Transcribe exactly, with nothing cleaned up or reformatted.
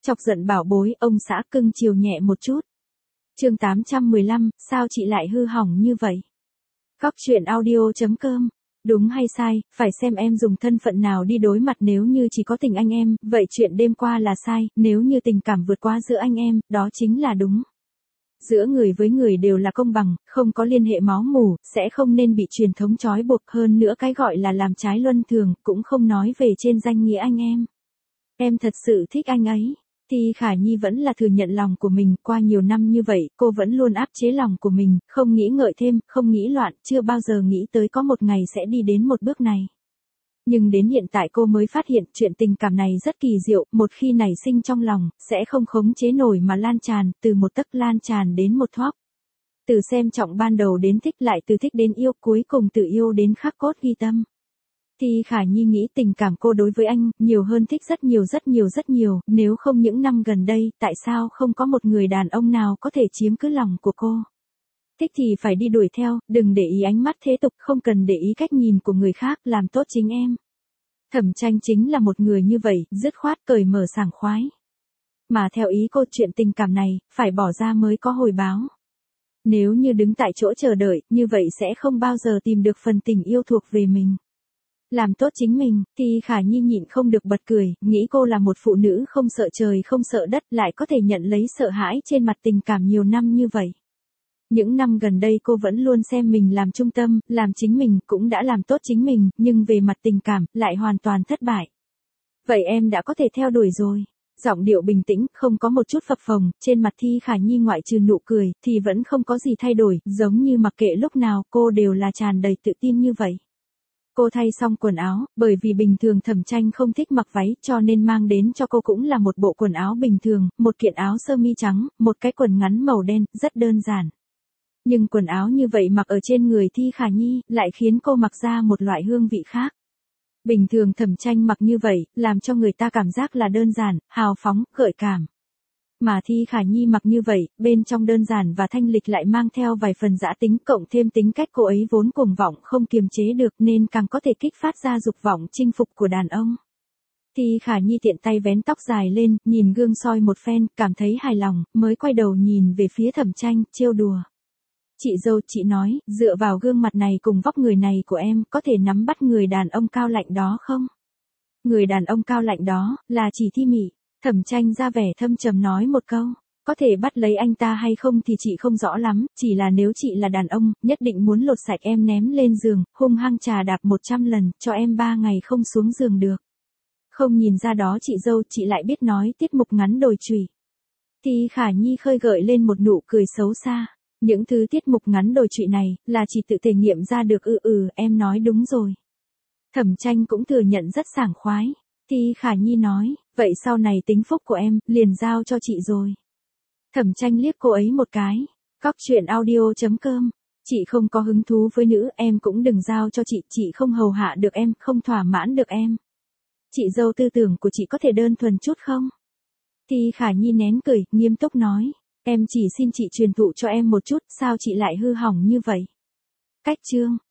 Chọc giận bảo bối, ông xã cưng chiều nhẹ một chút. Chương tám trăm mười lăm, sao chị lại hư hỏng như vậy? Góc truyện audio chấm com. Đúng hay sai, phải xem em dùng thân phận nào đi đối mặt. Nếu như chỉ có tình anh em, vậy chuyện đêm qua là sai, nếu như tình cảm vượt qua giữa anh em, đó chính là đúng. Giữa người với người đều là công bằng, không có liên hệ máu mủ, sẽ không nên bị truyền thống trói buộc. Hơn nữa cái gọi là làm trái luân thường, cũng không nói về trên danh nghĩa anh em. Em thật sự thích anh ấy. Thì Khả Nhi vẫn là thừa nhận lòng của mình, qua nhiều năm như vậy, cô vẫn luôn áp chế lòng của mình, không nghĩ ngợi thêm, không nghĩ loạn, chưa bao giờ nghĩ tới có một ngày sẽ đi đến một bước này. Nhưng đến hiện tại cô mới phát hiện chuyện tình cảm này rất kỳ diệu, một khi nảy sinh trong lòng, sẽ không khống chế nổi mà lan tràn, từ một tấc lan tràn đến một thóc. Từ xem trọng ban đầu đến thích, lại từ thích đến yêu, cuối cùng từ yêu đến khắc cốt ghi tâm. Thì Khả Nhi nghĩ tình cảm cô đối với anh, nhiều hơn thích rất nhiều rất nhiều rất nhiều, nếu không những năm gần đây, tại sao không có một người đàn ông nào có thể chiếm cứ lòng của cô. Thích thì phải đi đuổi theo, đừng để ý ánh mắt thế tục, không cần để ý cách nhìn của người khác, làm tốt chính em. Thẩm Tranh chính là một người như vậy, dứt khoát cởi mở sảng khoái. Mà theo ý cô, chuyện tình cảm này, phải bỏ ra mới có hồi báo. Nếu như đứng tại chỗ chờ đợi, như vậy sẽ không bao giờ tìm được phần tình yêu thuộc về mình. Làm tốt chính mình, thì Khả Nhi nhịn không được bật cười, nghĩ cô là một phụ nữ không sợ trời không sợ đất, lại có thể nhận lấy sợ hãi trên mặt tình cảm nhiều năm như vậy. Những năm gần đây cô vẫn luôn xem mình làm trung tâm, làm chính mình, cũng đã làm tốt chính mình, nhưng về mặt tình cảm, lại hoàn toàn thất bại. Vậy em đã có thể theo đuổi rồi. Giọng điệu bình tĩnh, không có một chút phập phồng, trên mặt Thi Khả Nhi ngoại trừ nụ cười, thì vẫn không có gì thay đổi, giống như mặc kệ lúc nào, cô đều là tràn đầy tự tin như vậy. Cô thay xong quần áo, bởi vì bình thường Thẩm Tranh không thích mặc váy, cho nên mang đến cho cô cũng là một bộ quần áo bình thường, một kiện áo sơ mi trắng, một cái quần ngắn màu đen, rất đơn giản. Nhưng quần áo như vậy mặc ở trên người Thi Khả Nhi, lại khiến cô mặc ra một loại hương vị khác. Bình thường Thẩm Tranh mặc như vậy, làm cho người ta cảm giác là đơn giản, hào phóng, gợi cảm. Mà Thi Khả Nhi mặc như vậy, bên trong đơn giản và thanh lịch lại mang theo vài phần dã tính, cộng thêm tính cách cô ấy vốn cuồng vọng không kiềm chế được, nên càng có thể kích phát ra dục vọng chinh phục của đàn ông. Thi Khả Nhi tiện tay vén tóc dài lên, nhìn gương soi một phen, cảm thấy hài lòng, mới quay đầu nhìn về phía Thẩm Tranh, trêu đùa. Chị dâu, chị nói, dựa vào gương mặt này cùng vóc người này của em, có thể nắm bắt người đàn ông cao lạnh đó không? Người đàn ông cao lạnh đó, là chỉ Thi Mị. Thẩm Tranh ra vẻ thâm trầm nói một câu, có thể bắt lấy anh ta hay không thì chị không rõ lắm, chỉ là nếu chị là đàn ông, nhất định muốn lột sạch em ném lên giường, hung hăng trà đạp một trăm lần, cho em ba ngày không xuống giường được. Không nhìn ra đó chị dâu, chị lại biết nói tiết mục ngắn đồi chùy. Thì Khả Nhi khơi gợi lên một nụ cười xấu xa. Những thứ tiết mục ngắn đồi trụy này, là chỉ tự thể nghiệm ra được. Ừ ừ, em nói đúng rồi. Thẩm Tranh cũng thừa nhận rất sảng khoái. Thì Khả Nhi nói, vậy sau này tính phúc của em, liền giao cho chị rồi. Thẩm Tranh liếc cô ấy một cái. Góc truyện audio chấm com. Chị không có hứng thú với nữ, em cũng đừng giao cho chị, chị không hầu hạ được em, không thỏa mãn được em. Chị dâu, tư tưởng của chị có thể đơn thuần chút không? Thì Khả Nhi nén cười, nghiêm túc nói. Em chỉ xin chị truyền thụ cho em một chút, sao chị lại hư hỏng như vậy? Cách chương.